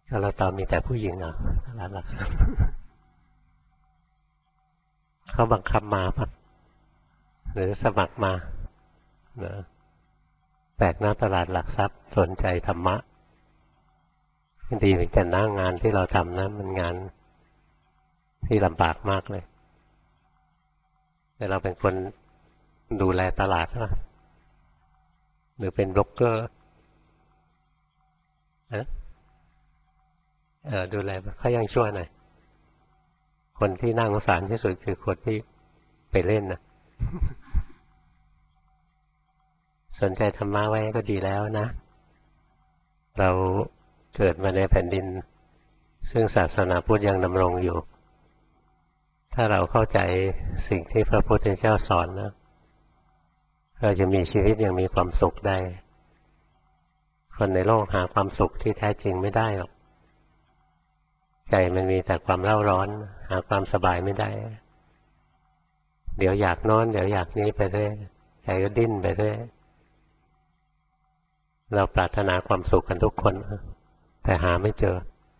ก็เราตอบมีแต่ผู้หญิงเหรอร้านหลักทรัพย์เขาบังคับมาปะหรือสมัครมาเนอะแปลกหน้าตลาดหลักทรัพย์สนใจธรรมะดีเหมือนกันนะงานที่เราทำนะมันงานที่ลำบากมากเลยแต่เราเป็นคนดูแลตลาดใช่ไหมหรือเป็นบล็อกเกอร์ดูแลเขายังชั่วหน่อยคนที่น่าสงสารที่สุดคือคนที่ไปเล่นนะสนใจธรรมะไว้ก็ดีแล้วนะเราเกิดมาในแผ่นดินซึ่งศาสนาพุทธยังดำรงอยู่ถ้าเราเข้าใจสิ่งที่พระพุทธเจ้าสอนนะเราจะมีชีวิตอย่างมีความสุขได้คนในโลกหาความสุขที่แท้จริงไม่ได้หรอกใจมันมีแต่ความเร่าร้อนหาความสบายไม่ได้เดี๋ยวอยากนอนเดี๋ยวอยากนี้ไปเรื่อยใจก็ดิ้นไปเรื่อยเราปรารถนาความสุขกันทุกคนแต่หาไม่เจอ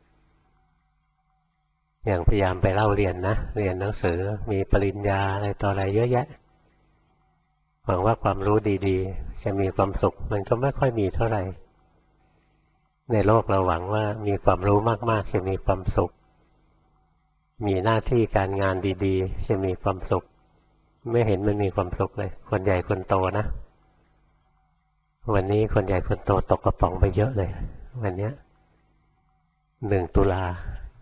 อย่างพยายามไปเล่าเรียนนะเรียนหนังสือมีปริญญาอะไรต่ออะไรเยอะแยะหวังว่าความรู้ดีๆจะมีความสุขมันก็ไม่ค่อยมีเท่าไหร่ในโลกเราหวังว่ามีความรู้มากๆจะมีความสุขมีหน้าที่การงานดีๆจะมีความสุขไม่เห็นมันมีความสุขเลยคนใหญ่คนโตนะวันนี้คนใหญ่คนโตตกกระป๋องไปเยอะเลยวันนี้1 ตุลา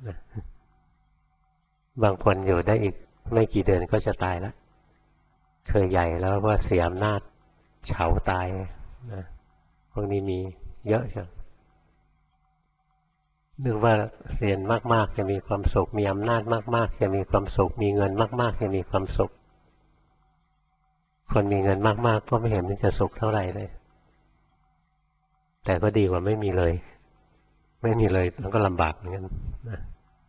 บางคนอยู่ได้อีกไม่กี่เดือนก็จะตายแล้วเคยใหญ่แล้วว่าเสียอำนาจเฉาตายนะพวกนี้มีเยอะจังนึกว่าเรียนมากๆจะมีความสุขมีอำนาจมากๆจะมีความสุขมีเงินมากๆจะมีความสุขคนมีเงินมากๆก็ไม่เห็นมันจะสุขเท่าไหร่เลยแต่ก็ดีกว่าไม่มีเลยไม่มีเลยมันก็ลำบากเหมือนกันนะ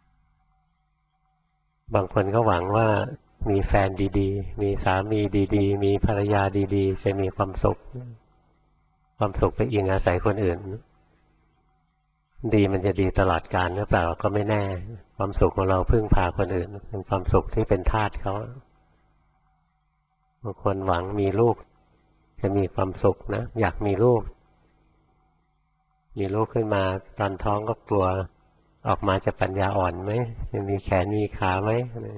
บางคนก็หวังว่ามีแฟนดีๆมีสามีดีๆมีภรรยาดีๆจะมีความสุขความสุขไปอิงอาศัยคนอื่นดีมันจะดีตลอดกาลหรือเปล่าก็ไม่แน่ความสุขของเราพึ่งพาคนอื่นเป็นความสุขที่เป็นทาสเขาบางคนหวังมีลูกจะมีความสุขนะอยากมีลูกขึ้นมาตอนท้องก็กลัวออกมาจะปัญญาอ่อนไหมจะมีแขนมีขาไหม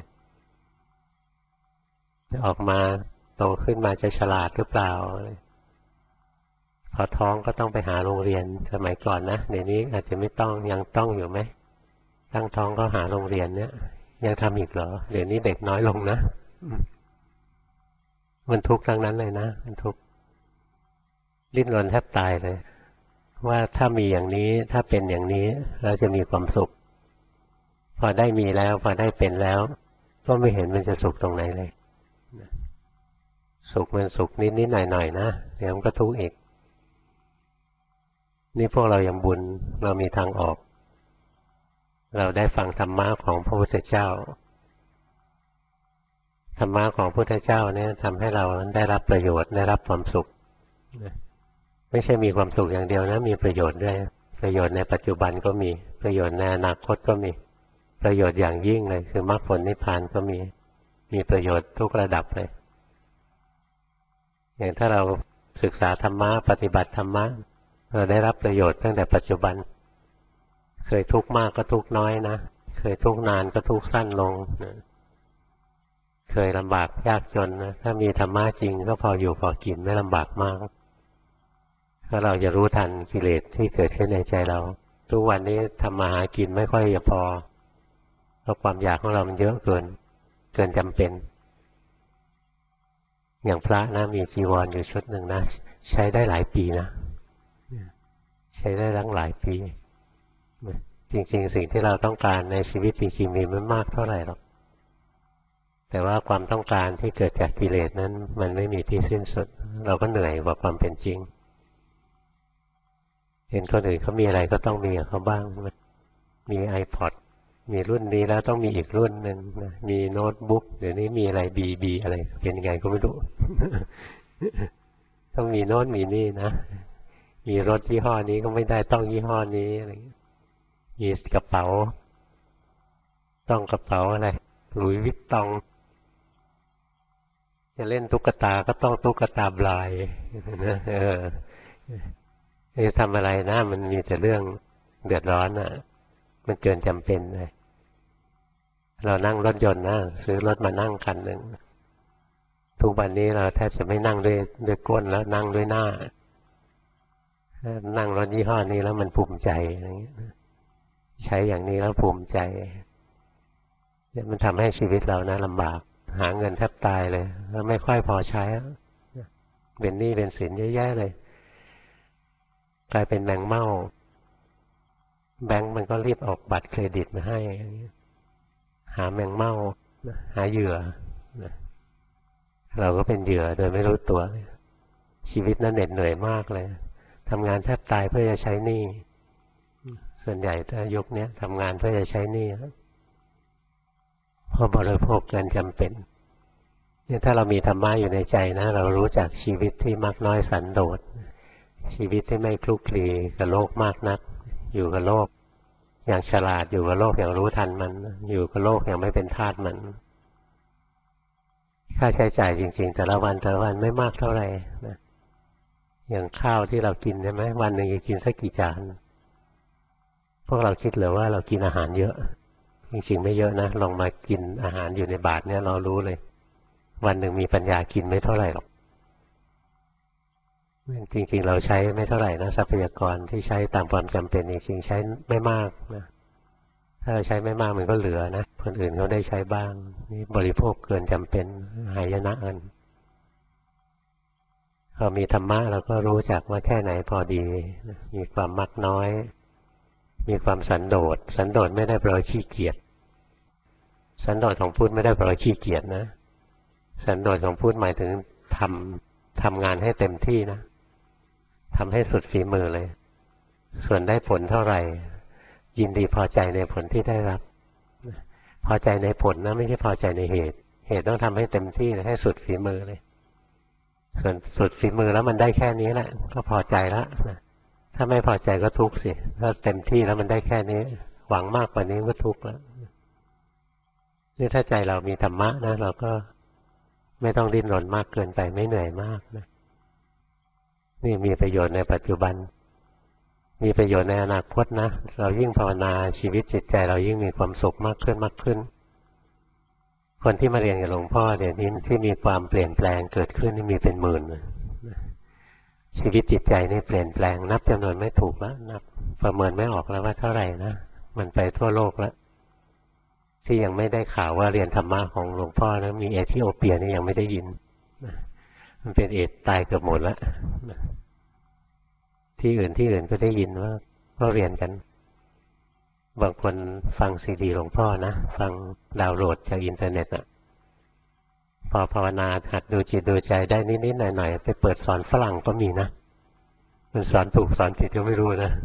จะออกมาโตขึ้นมาจะฉลาดหรือเปล่าพอท้องก็ต้องไปหาโรงเรียนสมัยก่อนนะเดี๋ยวนี้อาจจะไม่ต้องยังต้องอยู่ไหมตั้งท้องก็หาโรงเรียนเนี่ยยังทำอีกเหรอเดี๋ยวนี้เด็กน้อยลงนะมันทุกข์ทั้งนั้นเลยนะมันทุกข์ดิ้นรนแทบตายเลยว่าถ้ามีอย่างนี้ถ้าเป็นอย่างนี้เราจะมีความสุขพอได้มีแล้วพอได้เป็นแล้วก็ไม่เห็นมันจะสุขตรงไหนเลยสุขมันสุขนิดๆหน่อยๆนะเดี๋ยวมันก็ทุกข์อีกนี่พวกเรายังบุญเรามีทางออกเราได้ฟังธรรมะของพระพุทธเจ้าธรรมะของพระพุทธเจ้าเนี่ยทำให้เราได้รับประโยชน์ได้รับความสุขไม่ใช่มีความสุขอย่างเดียวนะมีประโยชน์ด้วยประโยชน์ในปัจจุบันก็มีประโยชน์ในอนาคตก็มีประโยชน์อย่างยิ่งเลยคือมรรคผลนิพพานก็มีประโยชน์ทุกระดับเลยอย่างถ้าเราศึกษาธรรมะปฏิบัติธรรมะเราได้รับประโยชน์ตั้งแต่ปัจจุบันเคยทุกข์มากก็ทุกข์น้อยนะเคยทุกข์นานก็ทุกข์สั้นลงนะเคยลำบากยากจนนะถ้ามีธรรมะจริงก็พออยู่พอกินไม่ลำบากมากถ้าเราจะรู้ทันกิเลสที่เกิดขึ้นในใจเราทุกวันนี้ทำมาหากินไม่ค่อยจะพอเพราะความอยากของเรามันเยอะเกินจำเป็นอย่างพระนะมีจีวรอยู่ชุดหนึ่งนะใช้ได้หลายปีนะใช้ได้ตั้งหลายปีจริงๆสิ่งที่เราต้องการในชีวิตจริงๆมีไม่มากเท่าไหร่หรอกแต่ว่าความต้องการที่เกิดจากกิเลสนั้นมันไม่มีที่สิ้นสุดเราก็เหนื่อยกว่าความเป็นจริงเห็นคนอื่นเขามีอะไรก็ต้องมีกับเขาบ้างมี iPod มีรุ่นนี้แล้วต้องมีอีกรุ่นหนึ่งนะมีโน้ตบุ๊กเดี๋ยวนี้มีอะไรบีอะไรเป็นยังไงก็ไม่รู้ ต้องมีโน้ตมีนี่นะมีรถยี่ห้อนี้ก็ไม่ได้ต้องยี่ห้อนี้อะไรมีกระเป๋าต้องกระเป๋าอะไรหลุยส์วิตตองจะเล่นตุ๊กตาก็ต้องตุ๊กตาบลายนะจะทำอะไรนะมันมีแต่เรื่องเดือดร้อนอ่ะมันเกินจำเป็นเลยเรานั่งรถยนต์นะซื้อรถมานั่งคันหนึ่งทุกวันนี้เราแทบจะไม่นั่งด้วยก้นแล้วนั่งด้วยหน้านั่งรถยี่ห้อนี้แล้วมันภูมิใจอะไรเงี้ยใช้อย่างนี้แล้วภูมิใจเนี่ยมันทำให้ชีวิตเรานะลำบากหาเงินแทบตายเลยแล้วไม่ค่อยพอใช้เป็นหนี้เป็นสินเยอะแยะเลยกลายเป็นแมงเม่าแบงก์มันก็รีบออกบัตรเครดิตมาให้หาแมงเม่าหาเหยื่อเราก็เป็นเหยื่อโดยไม่รู้ตัวชีวิตนั้นเหน็ดเหนื่อยมากเลยทำงานแทบตายเพื่อจะใช้หนี้ส่วนใหญ่ถ้ายุคนี้ทำงานเพื่อจะใช้หนี้เพราะบริโภคเกินจำเป็นเนี่ยถ้าเรามีธรรมะอยู่ในใจนะเรารู้จักชีวิตที่มักน้อยสันโดษชีวิตที่ไม่คลุกคลีกับโลกมากนักอยู่กับโลกอย่างฉลาดอยู่กับโลกอย่างรู้ทันมันอยู่กับโลกอย่างไม่เป็นทาสมันค่าใช้จ่ายจริงๆแต่ละวันไม่มากเท่าไหร่นะอย่างข้าวที่เรากินใช่ไหมวันหนึ่งจะกินสักกี่จานพวกเราคิดเหรือว่าเรากินอาหารเยอะจริงๆไม่เยอะนะลองมากินอาหารอยู่ในบาตรเนี่ยเรารู้เลยวันหนึ่งมีปัญญากินไม่เท่าไหร่หรอกจริงๆเราใช้ไม่เท่าไหร่นะทรัพยากรที่ใช้ตามความจำเป็นจริงๆใช้ไม่มากนะถ้าเราใช้ไม่มากมันก็เหลือนะคนอื่นเขาได้ใช้บ้างนี่บริโภคเกินจำเป็นหายนะเอินพอมีธรรมะเราก็รู้จักว่าแค่ไหนพอดีมีความมักน้อยมีความสันโดษสันโดษไม่ได้แปลว่าขี้เกียจสันโดษของพุทธไม่ได้แปลว่าขี้เกียจนะสันโดษของพุทธหมายถึงทำงานให้เต็มที่นะทำให้สุดฝีมือเลยส่วนได้ผลเท่าไหร่ยินดีพอใจในผลที่ได้รับพอใจในผลนะไม่ใช่พอใจในเหตุเหตุต้องทำให้เต็มที่ให้สุดฝีมือเลยส่วนสุดฝีมือแล้วมันได้แค่นี้แหละก็พอใจแล้วนะถ้าไม่พอใจก็ทุกข์สิถ้าเต็มที่แล้วมันได้แค่นี้หวังมากกว่านี้ก็ทุกข์แล้วนี่ถ้าใจเรามีธรรมะนะเราก็ไม่ต้องดิ้นรนมากเกินไปไม่เหนื่อยมากนะนี่มีประโยชน์ในปัจจุบันมีประโยชน์ในอนาคตนะเรายิ่งภาวนาชีวิตจิตใจเรายิ่งมีความสุขมากขึ้นมากขึ้นคนที่มาเรียนกับหลวงพ่อเดี๋ยวนี้ที่มีความเปลี่ยนแปลงเกิดขึ้นนี่มีเป็นหมื่นชีวิตจิตใจนี่เปลี่ยนแปลงนับจำนวนไม่ถูกแล้วนับประเมินไม่ออกแล้วว่าเท่าไหร่นะมันไปทั่วโลกแล้วที่ยังไม่ได้ข่าวว่าเรียนธรรมะของหลวงพ่อนะมีเอธิโอเปียนี่ยังไม่ได้ยินมันเป็นเอดตายเกือบหมดแล้วที่อื่นก็ได้ยินว่าก็เรียนกันบางคนฟังซีดีหลวงพ่อนะฟังดาวน์โหลดจากอินเทอร์เน็ตอ่ะพอภาวนาหัดดูจิตดูใจได้นิดๆหน่อยๆไปเปิดสอนฝรั่งก็มีนะมันสอนถูกสอนผิดก็ไม่รู้นะ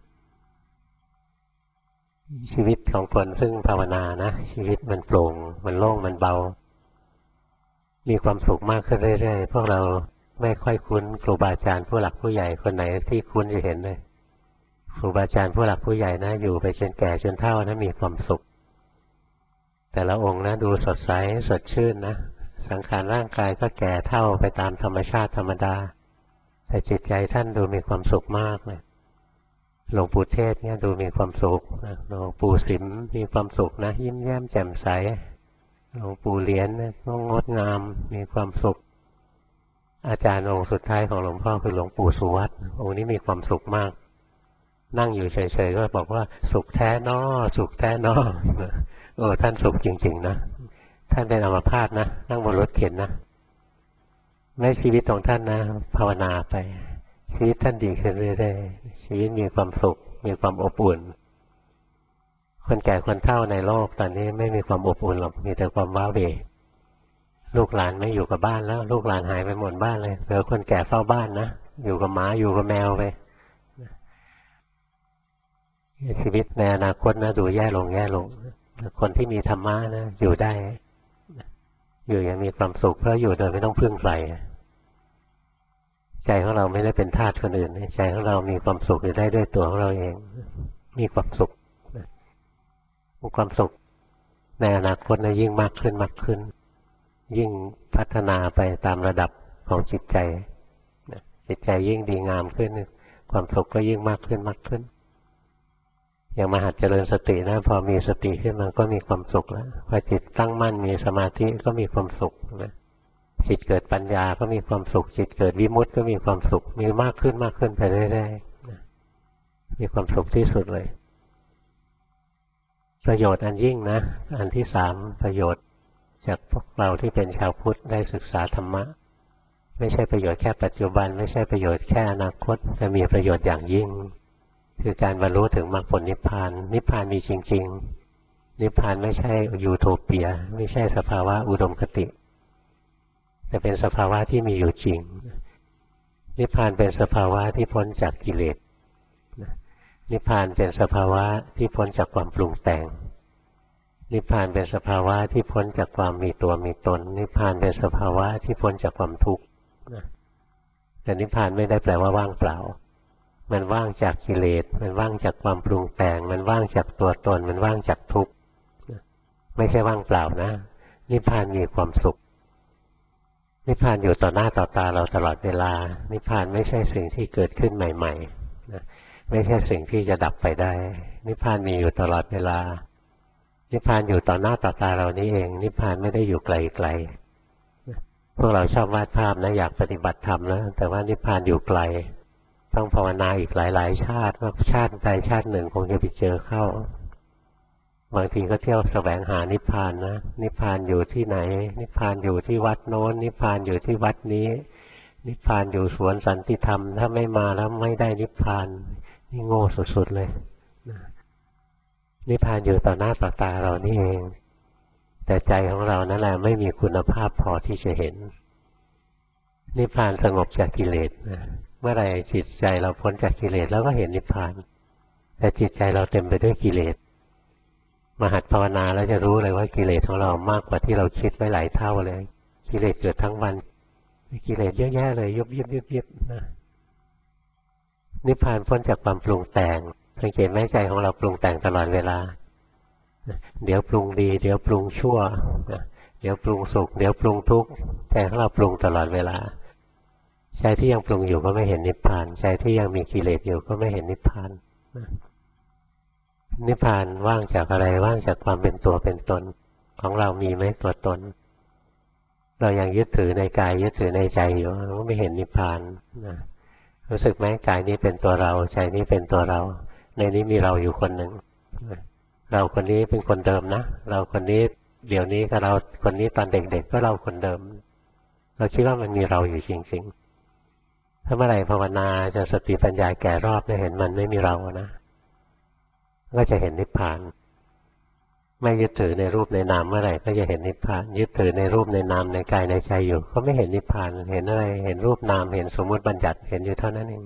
ชีวิตของคนซึ่งภาวนานะชีวิตมันโปร่งมันโล่งมันเบามีความสุขมากขึ้นเรื่อยๆพวกเราไม่ค่อยคุ้นครูบาอาจารย์ผู้หลักผู้ใหญ่คนไหนที่คุ้นจะเห็นเลยครูบาอาจารย์ผู้หลักผู้ใหญ่นะอยู่ไปจนแก่จนเฒ่านะมีความสุขแต่ละองค์นะดูสดใสสดชื่นนะสังขารร่างกายก็แก่เฒ่าไปตามธรรมชาติธรรมดาแต่จิตใจท่านดูมีความสุขมากเลยหลวงปู่เทศเนี่ยดูมีความสุขนะหลวงปู่สิมมีความสุขนะยิ้มแย้มแจ่มใสหลวงปู่เหรียญก็งดงามมีความสุขอาจารย์องค์สุดท้ายของหลวงพ่อคือหลวงปู่สุวัตองค์นี้มีความสุขมากนั่งอยู่เฉยๆก็บอกว่าสุขแท้นอสุขแท้นอท่านสุขจริงๆนะท่านเป็นอัมพาตนะนั่งบนรถเข็นนะแม้ชีวิตของท่านนะภาวนาไปชีวิตท่านดีขึ้นเรื่อยๆชีวิตมีความสุขมีความอบอุ่นคนแก่คนเฒ่าในโลกตอนนี้ไม่มีความอบอุ่นหรอกมีแต่ความว้าเหวลูกหลานไม่อยู่กับบ้านแล้วลูกหลานหายไปหมดบ้านเลยเหลือคนแก่เฝ้าบ้านนะอยู่กับหมาอยู่กับแมวไปชีวิตในอนาคตนะดูแย่ลงแย่ลงคนที่มีธรรมะนะอยู่ได้อยู่อย่างมีความสุขเพราะอยู่โดยไม่ต้องพึ่งใครใจของเราไม่ได้เป็นทาสคนอื่นใจของเรามีความสุขอยู่ได้ด้วยตัวของเราเองมีความสุขความสุขในอนาคตนะยิ่งมากขึ้นมากขึ้นยิ่งพัฒนาไปตามระดับของจิตใจจิตใจยิ่งดีงามขึ้นความสุขก็ยิ่งมากขึ้นมากขึ้นอย่างมหัดเจริญสตินะพอมีสติขึ้นมาก็มีความสุขแล้วพอจิตตั้งมั่นมีสมาธิก็มีความสุขนะจิตเกิดปัญญาก็มีความสุขจิตเกิดวิมุตติก็มีความสุขมีมากขึ้นมากขึ้นไปเรื่อยๆมีความสุขที่สุดเลยประโยชน์อันยิ่งนะอันที่สามประโยชน์จากพวกเราที่เป็นชาวพุทธได้ศึกษาธรรมะไม่ใช่ประโยชน์แค่ปัจจุบันไม่ใช่ประโยชน์แค่อนาคตแต่มีประโยชน์อย่างยิ่งคือการบรรลุถึงมรรคผลนิพพานนิพพานมีจริงๆนิพพานไม่ใช่ยูโทเปียไม่ใช่สภาวะอุดมคติแต่เป็นสภาวะที่มีอยู่จริงนิพพานเป็นสภาวะที่พ้นจากกิเลสนิพพานเป็นสภาวะที่พ้นจากความปรุงแต่งนิพพานเป็นสภาวะที่พ้นจากความมีตัวมีตนนิพพานเป็นสภาวะที่พ้นจากความทุกข์แต่นิพพานไม่ได้แปลว่าว่างเปล่ามันว่างจากกิเลสมันว่างจากความปรุงแต่งมันว่างจากตัวตนมันว่างจากทุกข์ไม่ใช่ว่างเปล่านะนิพพานมีความสุขนิพพานอยู่ต่อหน้าต่อตาเราตลอดเวลานิพพานไม่ใช่สิ่งที่เกิดขึ้นใหม่ๆไม่ใช่สิ่งที่จะดับไปได้นิพพานมีอยู่ตลอดเวลานิพพานอยู่ต่อหน้าต่อตาเรานี้เองนิพพานไม่ได้อยู่ไกลๆพวกเราชอบวาดภาพนะอยากปฏิบัติธรรมแล้วแต่ว่านิพพานอยู่ไกลต้องภาวนาอีกหลายๆชาติว่าชาติใดชาติหนึ่งคงจะไปเจอเข้าบางทีก็เที่ยวแสวงหานิพพานนะนิพพานอยู่ที่ไหนนิพพานอยู่ที่วัดโน้นนิพพานอยู่ที่วัดนี้นิพพานอยู่สวนสันติธรรมถ้าไม่มาแล้วไม่ได้นิพพานนี่โง่สุดๆเลยนิพพานอยู่ต่อหน้าต่อตาเรานี่เองแต่ใจของเรานั่นแหละไม่มีคุณภาพพอที่จะเห็นนิพพานสงบจากกิเลสเมื่อไรจิตใจเราพ้นจากกิเลสแล้วก็เห็นนิพพานแต่จิตใจเราเต็มไปด้วยกิเลสมาหัดภาวนาแล้วจะรู้เลยว่ากิเลสของเรามากกว่าที่เราคิดไว้หลายเท่าเลยกิเลสเกิดทั้งวันกิเลสเยอะแยะเลยยุบยิบยุบยิบนะนิพพานพ้นจากความปรุงแต่งสังเกตไหมใจของเราปรุงแต่งตลอดเวลาเดี๋ยวปรุงดีเดี๋ยวปรุงชั่วเดี๋ยวปรุงสุขเดี๋ยวปรุงทุกข์ใจของเราปรุงตลอดเวลาใจที่ยังปรุงอยู่ก็ไม่เห็นนิพพานใจที่ยังมีกิเลสอยู่ก็ไม่เห็นนิพพานนิพพานว่างจากอะไรว่างจากความเป็นตัวเป็นตนของเรามีไหมตัวตนเรายังยึดถือในกายยึดถือในใจอยู่ก็ไม่เห็นนิพพานนะรู้สึกไหมกายนี้เป็นตัวเราใจนี้เป็นตัวเราในนี้มีเราอยู่คนหนึ่งเราคนนี้เป็นคนเดิมนะเราคนนี้เดี๋ยวนี้ก็เราคนนี้ตอนเด็กๆก็เราคนเดิมเราคิดว่ามันมีเราอยู่จริงๆถ้าเมื่อไหร่ภาวนาจนสติปัญญาแก่รอบได้เห็นมันไม่มีเรานะก็จะเห็นนิพพานไม่ยึดถือในรูปในนามเมื่อไหร่ก็จะเห็นนิพพานยึดถือในรูปในนามในกายในใจอยู่ก็ไม่เห็นนิพพานเห็นอะไรเห็นรูปนามเห็นสมมุติบัญญัติเห็นอยู่เท่านั้นเอง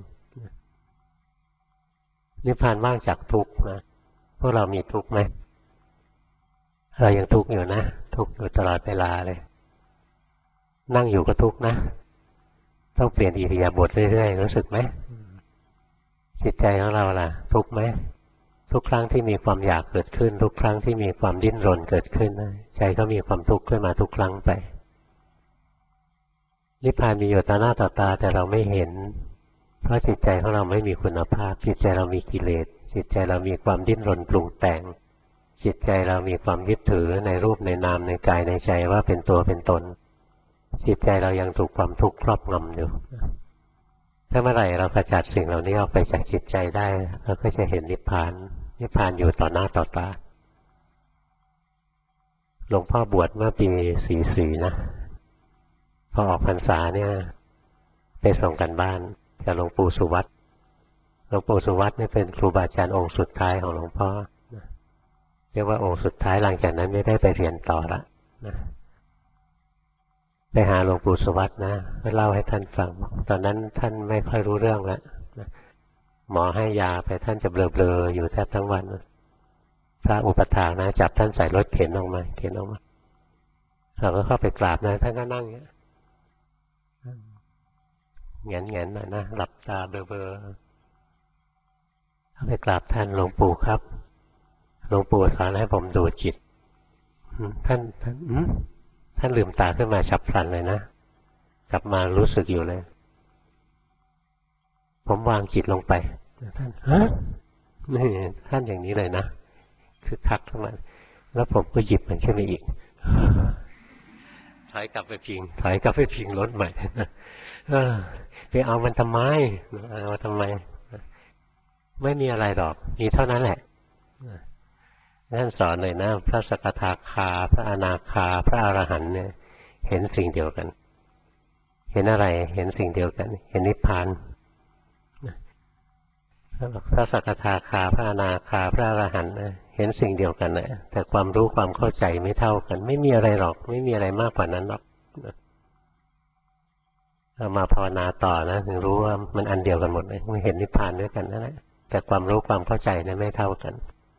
นิพพานว่างจากทุกข์นะพวกเรามีทุกข์ไหมเรายังทุกข์อยู่นะทุกข์อยู่ตลอดเวลาเลยนั่งอยู่ก็ทุกข์นะต้องเปลี่ยนอิริยาบถเรื่อยๆรู้สึกไหมจิตใจของเราล่ะทุกข์ไหมทุกครั้งที่มีความอยากเกิดขึ้นทุกครั้งที่มีความดิ้นรนเกิดขึ้นใจก็มีความทุกข์ขึ้นมาทุกครั้งไปนิพพานมีอยู่ต่อหน้าต่อตาแต่เราไม่เห็นเพราะจิตใจของเราไม่มีคุณภาพจิตใจเรามีกิเลสจิตใจเรามีความดิ้นรนปรุงแต่งจิตใจเรามีความยึดถือในรูปในนามในกายในใจว่าเป็นตัวเป็นตนจิตใจเรายังถูกความทุกข์ครอบงำอยู่ถ้าเมื่อไหร่เราขจัดสิ่งเหล่านี้ออกไปจากจิตใจได้เราก็จะเห็นนิพพานนิพพานอยู่ต่อหน้าต่อตาหลวงพ่อบวชเมื่อปี44นะพอออกพรรษาเนี่ยไปส่งกันบ้านกับหลวงปู่สุวัตหลวงปู่สุวัตเนี่ยเป็นครูบาอาจารย์องค์สุดท้ายของหลวงพ่อเรียกว่าองค์สุดท้ายหลังจากนั้นไม่ได้ไปเรียนต่อละไปหาหลวงปู่สุวัตนะก็เล่าให้ท่านฟังตอนนั้นท่านไม่ค่อยรู้เรื่องแล้วหมอให้ยาไปท่านจะเบลอๆอยู่แทบทั้งวันพระอุปถากนะจับท่านใส่รถเข็นออกมาเราก็เข้าไปกราบนะท่านก็นั่งอย่างนี้แงนๆหน่อยนะหลับตาเบลอๆเข้าไปกราบท่านหลวงปู่ครับหลวงปู่สอนให้ผมดูจิตท่านลืมตาขึ้นมาฉับพลันเลยนะกลับมารู้สึกอยู่เลยผมวางจิตลงไปท่านนี่ท่านอย่างนี้เลยนะคือคักขึ้นมาแล้วผมก็หยิบมันขึ้นมาอีกถอยกลับไปพิงรถใหม่ไปเอามันทำไมเอาทำไมไม่มีอะไรหรอกมีเท่านั้นแหละท่านสอนเลยนะพระสกทาคาพระอนาคาพระอรหันต์เนี่ยเห็นสิ่งเดียวกันเห็นอะไรเห็นสิ่งเดียวกันเห็นนิพพานพระสกทาคาพระอนาคาพระอรหันต์เห็นสิ่งเดียวกันนะแต่ความรู้ความเข้าใจไม่เท่ากันไม่มีอะไรหรอกไม่มีอะไรมากกว่านั้นหรอกเรามาภาวนาต่อนะถึงรู้ว่ามันอันเดียวกันหมดเลยมันเห็นนิพพานด้วยกันนั่นแหละแต่ความรู้ความเข้าใจนะไม่เท่ากัน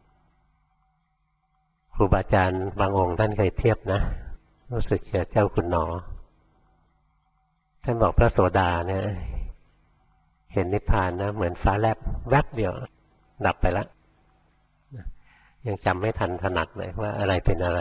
ครูบาอาจารย์บางองค์ท่านเคยเทียบนะรู้สึกเจ้าคุณหนอท่านบอกพระโสดาเนี่ยเห็นนิพพานนะเหมือนฟ้าแลบแวบเดียวดับไปแล้วยังจำไม่ทันถนัดเลยว่าอะไรเป็นอะไร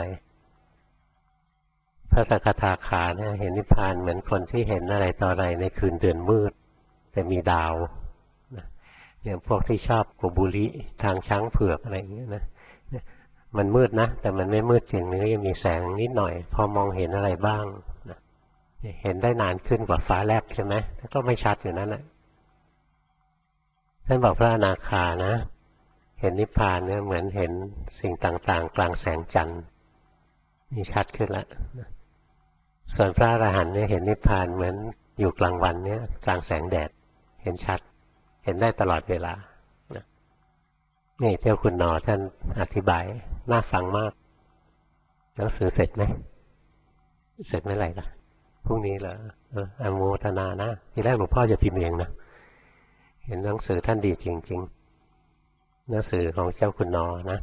พระสกทาคาเนี่ยเห็นนิพพานเหมือนคนที่เห็นอะไรต่ออะไรในคืนเดือนมืดแต่มีดาวอย่างพวกที่ชอบกบุริทางช้างเผือกอะไรอย่างเงี้ยนะมันมืดนะแต่มันไม่มืดจริงมันก็ยังมีแสงนิดหน่อยพอมองเห็นอะไรบ้างนะเห็นได้นานขึ้นกว่าฟ้าแลบใช่ไหมก็ไม่ชัดอยู่นั่นแหละท่านบอกพระอนาคานะเห็นนิพพานเนี่ยเหมือนเห็นสิ่งต่างๆกลางแสงจันทร์นี่ชัดขึ้นแล้วส่วนพระอรหันต์เนี่ยเห็นนิพพานเหมือนอยู่กลางวันเนี่ยกลางแสงแดดเห็นชัดเห็นได้ตลอดเวลานี่เจ้าคุณหนอท่านอธิบายน่าฟังมากหนังสือเสร็จไหมเสร็จเมื่อไหร่ล่ะพรุ่งนี้เหรออนุโมทนานะทีแรกหลวงพ่อจะพิมพ์เองนะเห็นหนังสือท่านดีจริงๆหนังสือของเจ้าคุณหนอนะ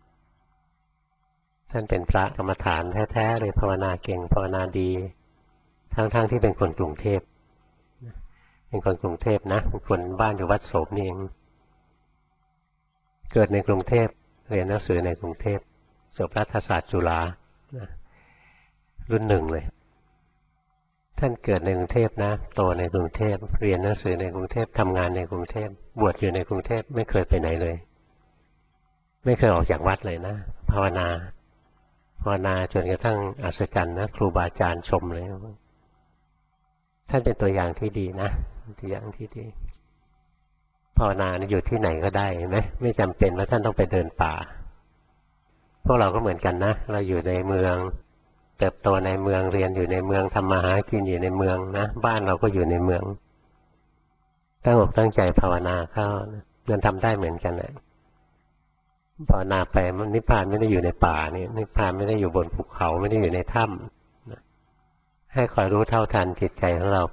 ท่านเป็นพระกรรมฐานแท้ๆเลยภาวนาเก่งภาวนาดีทั้งที่เป็นคนกรุงเทพเป็นคนกรุงเทพนะเป็นคนบ้านอยู่วัดโสมนี่เองเกิดในกรุงเทพเรียนหนังสือในกรุงเทพจบรัฐศาสตร์จุฬารุ่นหนึ่งเลยท่านเกิดในกรุงเทพนะโตในกรุงเทพเรียนหนังสือในกรุงเทพทำงานในกรุงเทพบวชอยู่ในกรุงเทพไม่เคยไปไหนเลยไม่เคยออกจากวัดเลยนะภาวนาจนกระทั่งอัศจรรย์นะครูบาอาจารย์ชมเลยท่านเป็นตัวอย่างที่ดีนะตัวอย่างที่ดีภาวนาอยู่ที่ไหนก็ได้เห็นไหมไม่จำเป็นว่าท่านต้องไปเดินป่าพวกเราก็เหมือนกันนะเราอยู่ในเมืองเติบโตในเมืองเรียนอยู่ในเมืองทำมาหากินอยู่ในเมืองนะบ้านเราก็อยู่ในเมืองตั้งอกตั้งใจภาวนาเข้ามันทำได้เหมือนกันแหละภาวนาไปนิพพานไม่ได้อยู่ในป่านี่นิพพานไม่ได้อยู่บนภูเขาไม่ได้อยู่ในถ้ำให้คอยรู้เท่าทันจิตใจของเราไป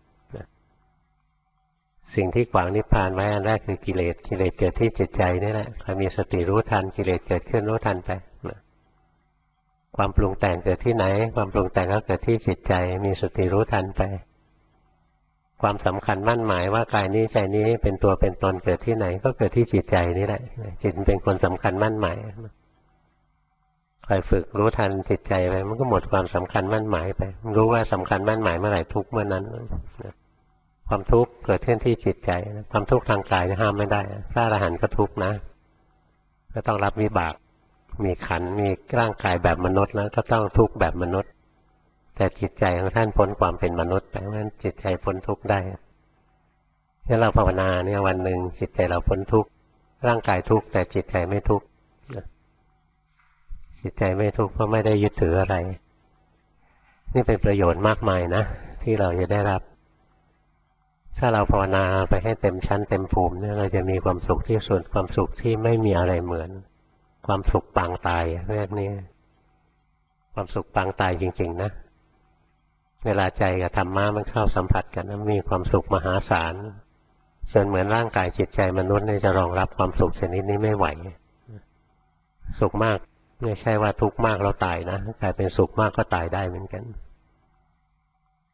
สิ่งที่ขวางนิพพานไว้อันแรกคือกิเลสเกิดที่จิตใจนี่แหละคอยมีสติรู้ทันกิเลสเกิดขึ้นรู้ทันไปความปรุงแต่งเกิดที่ไหนความปรุงแต่งก็เกิดที่จิตใจมีสติรู้ทันไปความสำคัญมั่นหมายว่ากายนี้ใจนี้เป็นตัวเป็นตนเกิดที่ไหนก็เกิดที่จิตใจนี่แหละจิตเป็นคนสำคัญมั่นหมายคอยฝึกรู้ทันจิตใจไปมันก็หมดความสำคัญมั่นหมายไปรู้ว่าสำคัญมั่นหมายเมื่อไหร่ทุกเมื่อนั้นความทุกข์เกิดขึ้นที่จิตใจความทุกข์ทางกายห้ามไม่ได้พระอรหันต์ก็ทุกข์นะก็ต้องรับวิบากมีขันธ์มีร่างกายแบบมนุษย์แล้วก็ต้องทุกข์แบบมนุษย์แต่จิตใจของท่านพ้นความเป็นมนุษย์ไปเพราะฉะนั้นจิตใจพ้นทุกข์ได้ถ้าเราภาวนาเนี่ยวันหนึ่งจิตใจเราพ้นทุกข์ร่างกายทุกข์แต่จิตใจไม่ทุกข์จิตใจไม่ทุกข์เพราะไม่ได้ยึดถืออะไรนี่เป็นประโยชน์มากมายนะที่เราจะได้รับถ้าเราภาวนาไปให้เต็มชั้นเต็มภูมิเนี่ยเราจะมีความสุขที่สุดความสุขที่ไม่มีอะไรเหมือนความสุขปางตายเรื่องนี้ความสุขปางตายจริงๆนะเวลาใจกับธรรมะมันเข้าสัมผัสกันมีความสุขมหาศาลจนเหมือนร่างกายจิตใจมนุษย์จะรองรับความสุขชนิดนี้ไม่ไหวสุขมากไม่ใช่ว่าทุกข์มากเราตายนะกลายเป็นสุขมากก็ตายได้เหมือนกัน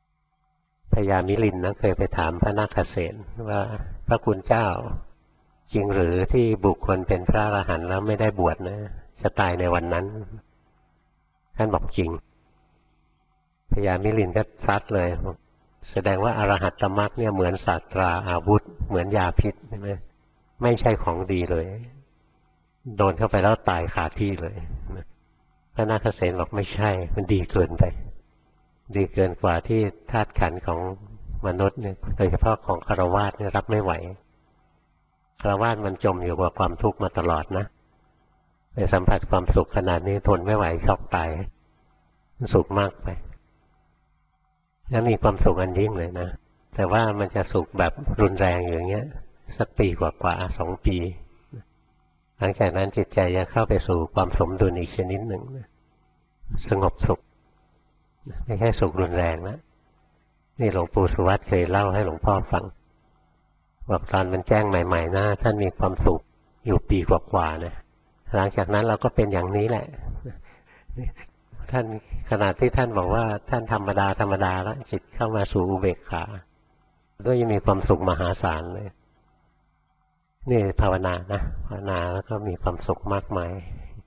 พญามิลินนะเคยไปถามพระนาคเษนว่าพระคุณเจ้าจริงหรือที่บุคคลเป็นพระอรหันต์แล้วไม่ได้บวชนะจะตายในวันนั้นท่านบอกจริงพญามิลินก็ซัดเลยแสดงว่าอรหัตตมรรคเนี่ยเหมือนศาสตราอาวุธเหมือนยาพิษใช่ไหมไม่ใช่ของดีเลยโดนเข้าไปแล้วตายคาที่เลยพระนาคเษนบอกไม่ใช่มันดีเกินไปดีเกินกว่าที่ธาตุขันธ์ของมนุษย์เนี่ยโดยเฉพาะของฆราวาสเนี่ยรับไม่ไหวฆราวาสมันจมอยู่กับความทุกข์มาตลอดนะไปสัมผัสความสุขขนาดนี้ทนไม่ไหวช็อกตายมันสุขมากไปแล้วมีความสุขอันยิ่งเลยนะแต่ว่ามันจะสุขแบบรุนแรงอย่างเงี้ยสักปีกว่า2 ปีหลังจากนั้นจิตใจจะเข้าไปสู่ความสมดุลอีกชนิดหนึ่งสงบสุขไม่ใช่สุขรุนแรงนะนี่หลวงปู่สุวัตเคยเล่าให้หลวงพ่อฟังบอกตอนมันแจ้งใหม่ๆนะท่านมีความสุขอยู่ปีกว่านะหลังจากนั้นเราก็เป็นอย่างนี้แหละท่านขณะที่ท่านบอกว่าท่านธรรมดาแล้วจิตเข้ามาสู่อุเบกขาก็ยังมีความสุขมหาศาลเลยนี่ภาวนานะภาวนาแล้วก็มีความสุขมากมาย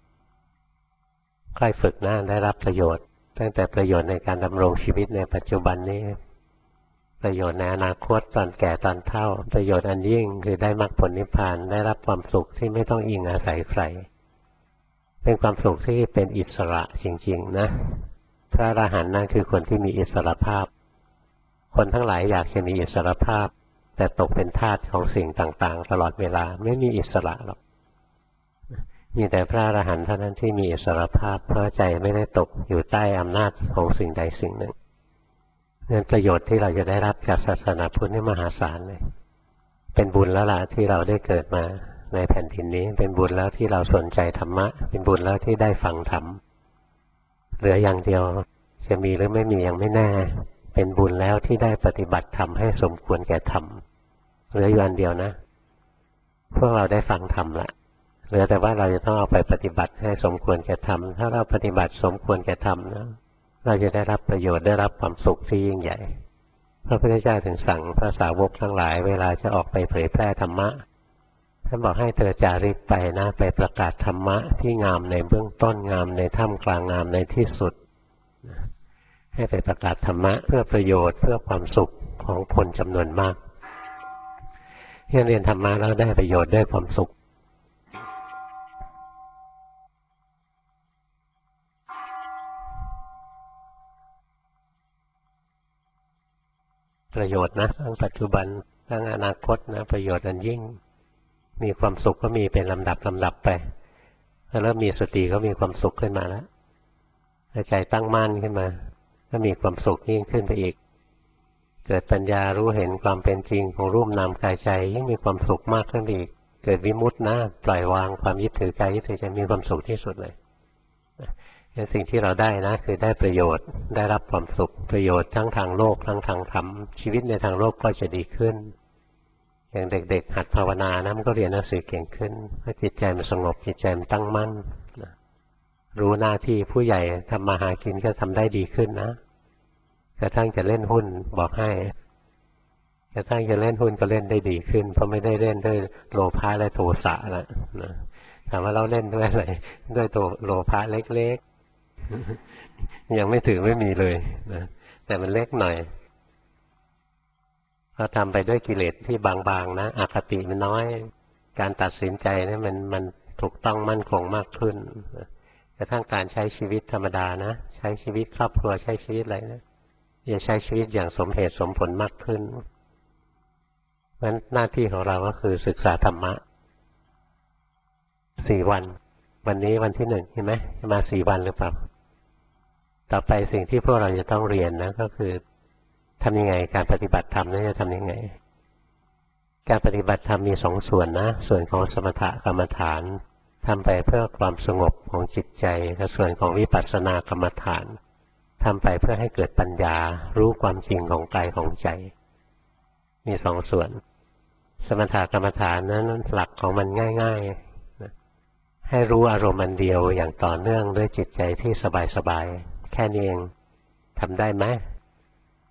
ค่อยฝึกนะได้รับประโยชน์ตั้งแต่ประโยชน์ในการดำรงชีวิตในปัจจุบันนี้ประโยชน์ในอนาคตตอนแก่ตอนเฒ่าประโยชน์อันยิ่งคือได้มรรคผลนิพพานได้รับความสุขที่ไม่ต้องอิงอาศัยใครเป็นความสุขที่เป็นอิสระจริงๆนะพระอรหันต์นั่นคือคนที่มีอิสรภาพคนทั้งหลายอยากจะมีอิสรภาพแต่ตกเป็นทาสของสิ่งต่างๆตลอดเวลาไม่มีอิสระหรอกมีแต่พระอรหันต์เท่านั้นที่มีอิสรภาพเพราะใจไม่ได้ตกอยู่ใต้อำนาจของสิ่งใดสิ่งหนึ่งนั่นประโยชน์ที่เราจะได้รับจากศาสนาพุทธนี่มหาศาลเลยเป็นบุญแล้วล่ะที่เราได้เกิดมาในแผ่นดินนี้เป็นบุญแล้วที่เราสนใจธรรมะเป็นบุญแล้วที่ได้ฟังธรรมเหลืออย่างเดียวจะมีหรือไม่มียังไม่แน่เป็นบุญแล้วที่ได้ปฏิบัติธรรมให้สมควรแก่ธรรมเหลืออยู่อันเดียวนะพวกเราได้ฟังธรรมละเหลือแต่ว่าเราจะต้องเอาไปปฏิบัติให้สมควรแก่ธรรมถ้าเราปฏิบัติสมควรแก่ธรรมนะเราจะได้รับประโยชน์ได้รับความสุขที่ยิ่งใหญ่พระพุทธเจ้าถึงสั่งพระสาวกทั้งหลายเวลาจะออกไปเผยแพร่ธรรมะท่านบอกให้เธอจาริกไปนะไปประกาศธรรมะที่งามในเบื้องต้นงามในท่ามกลางงามในที่สุดให้ไปประกาศธรรมะเพื่อประโยชน์เพื่อความสุขของคนจำนวนมากที่เรียนธรรมะแล้วได้ประโยชน์ได้ความสุขประโยชน์นะทั้งปัจจุบันทั้งอนาคตนะประโยชน์อันยิ่งมีความสุขก็มีเป็นลำดับไปแล้วมีสติก็มีความสุขขึ้นมาแล้วใจตั้งมั่นขึ้นมาก็มีความสุขยิ่งขึ้นไปอีกเกิดปัญญารู้เห็นความเป็นจริงของรูปนามกายใจยิ่งมีความสุขมากขึ้นไปอีกเกิดวิมุตตินะปล่อยวางความยึดถือกายยึดถือใจมีความสุขที่สุดเลยสิ่งที่เราได้นะคือได้ประโยชน์ได้รับความสุขประโยชน์ทั้งทางโลกทั้งทางธรรมชีวิตในทางโลกก็จะดีขึ้นอย่างเด็กๆหัดภาวนานะมันก็เรียนหนังสือเก่งขึ้นเพราะจิตใจมันสงบจิตใจมันตั้งมั่นรู้หน้าที่ผู้ใหญ่ทำมาหากินก็ทำได้ดีขึ้นนะกระทั่งจะเล่นหุ้นบอกให้กระทั่งจะเล่นหุ้นก็เล่นได้ดีขึ้นเพราะไม่ได้เล่นด้วยโลภะและโทสะแล้วนะถามว่าเราเล่นด้วยอะไรด้วยตัวโลภะเล็กๆยังไม่ถือไม่มีเลยนะแต่มันเล็กหน่อยเราทำไปด้วยกิเลสที่บางๆนะอคติมันน้อยการตัดสินใจนี่มันถูกต้องมั่นคงมากขึ้นกระทั่งการใช้ชีวิตธรรมดานะใช้ชีวิตครอบครัวใช้ชีวิตอะไรนะจะใช้ชีวิตอย่างสมเหตุสมผลมากขึ้นเพราะฉะนั้นหน้าที่ของเราก็คือศึกษาธรรมะ4 วันวันนี้วันที่1เห็นไหมมา4 วันหรือเปล่าต่อไปสิ่งที่พวกเราจะต้องเรียนนะก็คือทำยังไงการปฏิบัติธรรมนั้นจะทำยังไงการปฏิบัติธรรมมี2 ส่วนนะส่วนของสมถกรรมฐานทำไปเพื่อความสงบของจิตใจและส่วนของวิปัสสนากรรมฐานทำไปเพื่อให้เกิดปัญญารู้ความจริงของกายของใจมี2 ส่วนสมถกรรมฐานนั้นหลักของมันง่ายๆให้รู้อารมณ์อันเดียวอย่างต่อเนื่องด้วยจิตใจที่สบายๆแค่นี้เองทำได้ไหม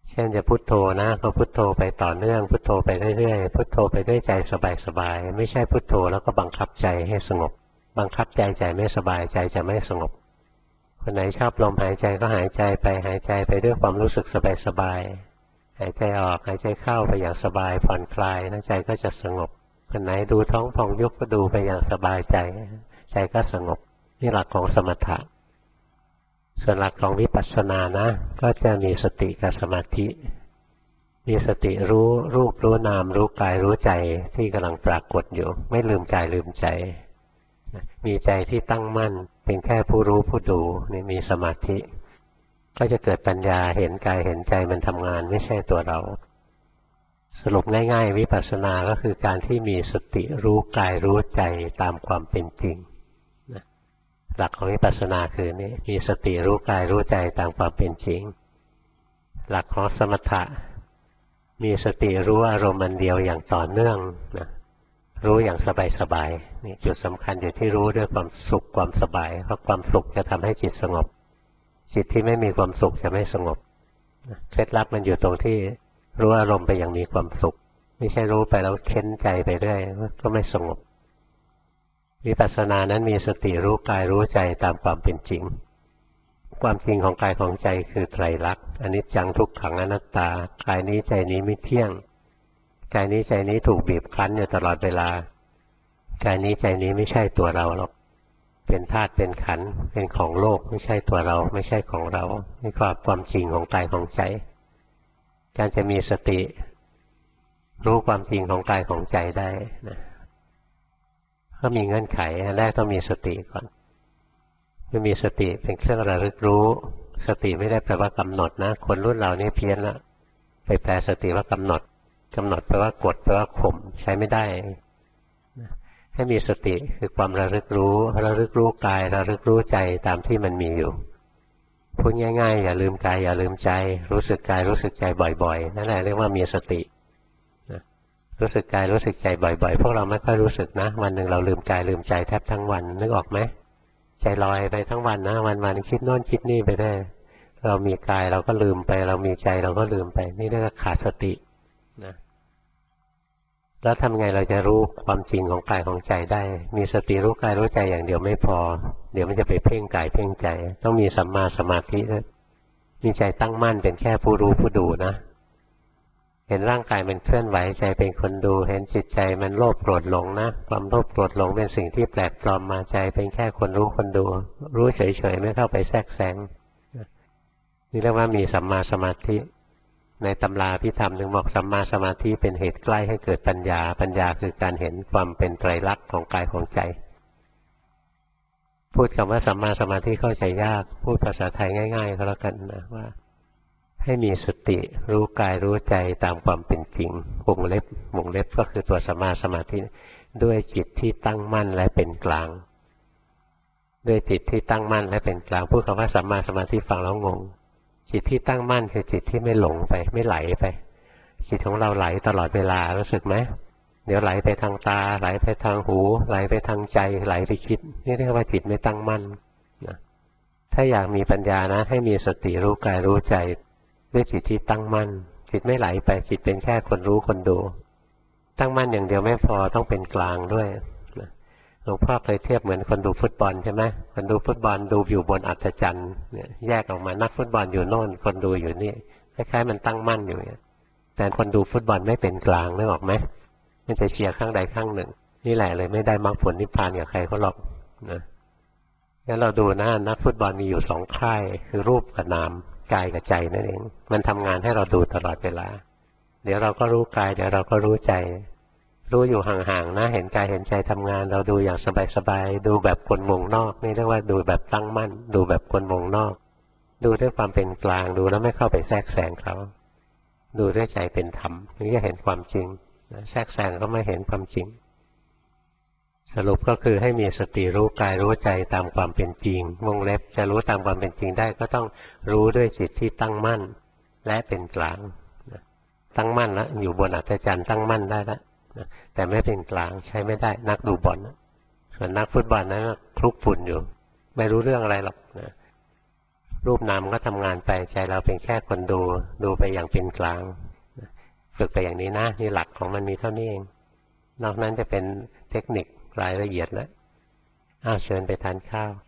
เช่นจะพุทโธนะก็พุทโธไปต่อเนื่องพุทโธไปเรื่อยๆพุทโธไปด้วยใจสบายๆไม่ใช่พุทโธแล้วก็บังคับใจให้สงบบังคับใจใจไม่สบายใจจะไม่สงบคนไหนชอบลมหายใจก็หายใจไปหายใจไปด้วยความรู้สึกสบายๆหายใจออกหายใจเข้าไปอย่างสบายผ่อนคลายแล้วใจก็จะสงบคนไหนดูท้องพองยุบก็ดูไปอย่างสบายใจใจก็สงบนี่หลักของสมถะส่วนหลักของวิปัสสนานะก็จะมีสติกับสมาธิมีสติรู้รูปรู้นามรู้กายรู้ใจที่กำลังปรากฏอยู่ไม่ลืมกายลืมใจมีใจที่ตั้งมั่นเป็นแค่ผู้รู้ผู้ดูนี่มีสมาธิก็จะเกิดปัญญาเห็นกายเห็นใจมันทำงานไม่ใช่ตัวเราสรุปง่ายๆวิปัสสนาก็คือการที่มีสติรู้กายรู้ใจตามความเป็นจริงหลักของวิปัสสนาคือนี่มีสติรู้กายรู้ใจตามความเป็นจริงหลักของสมถะมีสติรู้อารมณ์อันเดียวอย่างต่อเนื่องนะรู้อย่างสบายๆนี่จุดสำคัญอยู่ที่รู้ด้วยความสุขความสบายเพราะความสุขจะทำให้จิตสงบจิตที่ไม่มีความสุขจะไม่สงบเคล็ดลับมันอยู่ตรงที่รู้อารมณ์ไปอย่างมีความสุขไม่ใช่รู้ไปแล้วเค้นใจไปเรื่อยก็ไม่สงบวิปัสสนานั้นมีสติรู้กายรู้ใจตามความเป็นจริงความจริงของกายของใจคือไตรลักษณ์อนิจจังทุกขังอนัตตากายนี้ใจนี้ไม่เที่ยงกายนี้ใจนี้ถูกบีบคั้นอยู่ตลอดเวลากายนี้ใจนี้ไม่ใช่ตัวเราหรอกเป็นธาตุเป็นขันธ์เป็นของโลกไม่ใช่ตัวเราไม่ใช่ของเรานี่ความจริงของกายของใจการจะมีสติรู้ความจริงของกายของใจได้นะก็มีเงื่อนไขอันแรกต้องมีสติก่อนจะมีสติเป็นเครื่องระลึกรู้สติไม่ได้แปลว่ากำหนดนะคนรุ่นเรานี่เพี้ยนละไปแปลสติว่ากำหนดกำหนดแปลว่ากดแปลว่าข่มใช้ไม่ได้ให้มีสติคือความระลึกรู้ระลึกรู้กายระลึกรู้ใจตามที่มันมีอยู่พูดง่ายๆอย่าลืมกายอย่าลืมใจรู้สึกกายรู้สึกใจบ่อยๆนั่นแหละเรียกว่ามีสติรู้สึกกายรู้สึกใจบ่อยๆพวกเราไม่ค่อยรู้สึกนะวันหนึ่งเราลืมกายลืมใจแทบทั้งวันนึกออกไหมใจลอยไปทั้งวันนะวันๆคิดโน่นคิดนี่ไปได้เรามีกายเราก็ลืมไปเรามีใจเราก็ลืมไปนี่เรียกว่าขาดสตินะแล้วทำไงเราจะรู้ความจริงของกายของใจได้มีสติรู้กายรู้ใจอย่างเดียวไม่พอเดี๋ยวมันจะไปเพ่งกายเพ่งใจต้องมีสัมมาสมาธิด้วยมีใจตั้งมั่นเป็นแค่ผู้รู้ผู้ดูนะเห็นร่างกายมันเคลื่อนไหวใจเป็นคนดูเห็นจิตใจมันโลภโกรธหลงนะความโลภโกรธหลงเป็นสิ่งที่แปลกปลอมมาใจเป็นแค่คนรู้คนดูรู้เฉยๆไม่เข้าไปแทรกแซงนี่เรียกว่ามีสัมมาสมาธิในตำราพิธรรมหนึ่งบอกสัมมาสมาธิเป็นเหตุใกล้ให้เกิดปัญญาปัญญาคือการเห็นความเป็นไตรลักษณ์ของกายของใจพูดคำว่าสัมมาสมาธิเข้าใจยากพูดภาษาไทยง่ายๆก็แล้วกันนะว่าให้มีสติรู้กายรู้ใจตามความเป็นจริงวงเล็บก็คือตัวสัมมาสมาธิด้วยจิตที่ตั้งมั่นและเป็นกลางด้วยจิตที่ตั้งมั่นและเป็นกลางพูดคำว่าสัมมาสมาธิฟังแล้วงงจิตที่ตั้งมั่นคือจิตที่ไม่หลงไปไม่ไหลไปจิตของเราไหลตลอดเวลารู้สึกไหมเดี๋ยวไหลไปทางตาไหลไปทางหูไหลไปทางใจไหลไปคิดนี่เรียกว่าจิตไม่ตั้งมั่นนะถ้าอยากมีปัญญานะให้มีสติรู้กายรู้ใจด้วยจิตที่ตั้งมั่นจิตไม่ไหลไปจิตเป็นแค่คนรู้คนดูตั้งมั่นอย่างเดียวไม่พอต้องเป็นกลางด้วยหลวงพ่อเคยเทียบเหมือนคนดูฟุตบอลใช่ไหมคนดูฟุตบอลดูอยู่บนอัศจรรย์เนี่ยแยกออกมานักฟุตบอลอยู่โน่นคนดูอยู่นี่คล้ายๆมันตั้งมั่นอยู่เนี่ยแต่คนดูฟุตบอลไม่เป็นกลางนึกออกไหมมันจะเชียร์ข้างใดข้างหนึ่งนี่แหละเลยไม่ได้มรรคผลนิพพานกับใครเขาหรอกนะงั้นเราดูนะนักฟุตบอลมีอยู่สองค่ายคือรูปกับนามกายกับใจนั่นเองมันทำงานให้เราดูตลอดเวลาเดี๋ยวเราก็รู้กายเดี๋ยวเราก็รู้ใจรู้อยู่ห่างๆนะเห็นกายเห็นใจทำงานเราดูอย่างสบายๆดูแบบคนวงนอกนี่เรียกว่าดูแบบตั้งมั่นดูแบบคนวงนอกดูด้วยความเป็นกลางดูแล้วไม่เข้าไปแทรกแซงเขาดูด้วยใจเป็นธรรมนี่จะเห็นความจริงแทรกแซงก็ไม่เห็นความจริงสรุปก็คือให้มีสติรู้กายรู้ใจตามความเป็นจริงวงเล็บจะรู้ตามความเป็นจริงได้ก็ต้องรู้ด้วยจิตที่ตั้งมั่นและเป็นกลางตั้งมั่นแล้วอยู่บนอัศจรรย์ตั้งมั่นได้แล้วแต่ไม่เป็นกลางใช้ไม่ได้นักดูบอลส่วนนักฟุตบอลนั้นคลุกฝุ่นอยู่ไม่รู้เรื่องอะไรหรอกนะรูปนามก็ทำงานไปใจเราเป็นแค่คนดูดูไปอย่างเป็นกลางฝึกไปอย่างนี้นะนี่หลักของมันมีเท่านี้เองนอกนั้นจะเป็นเทคนิครายละเอียดแล้วเชิญไปทานข้าว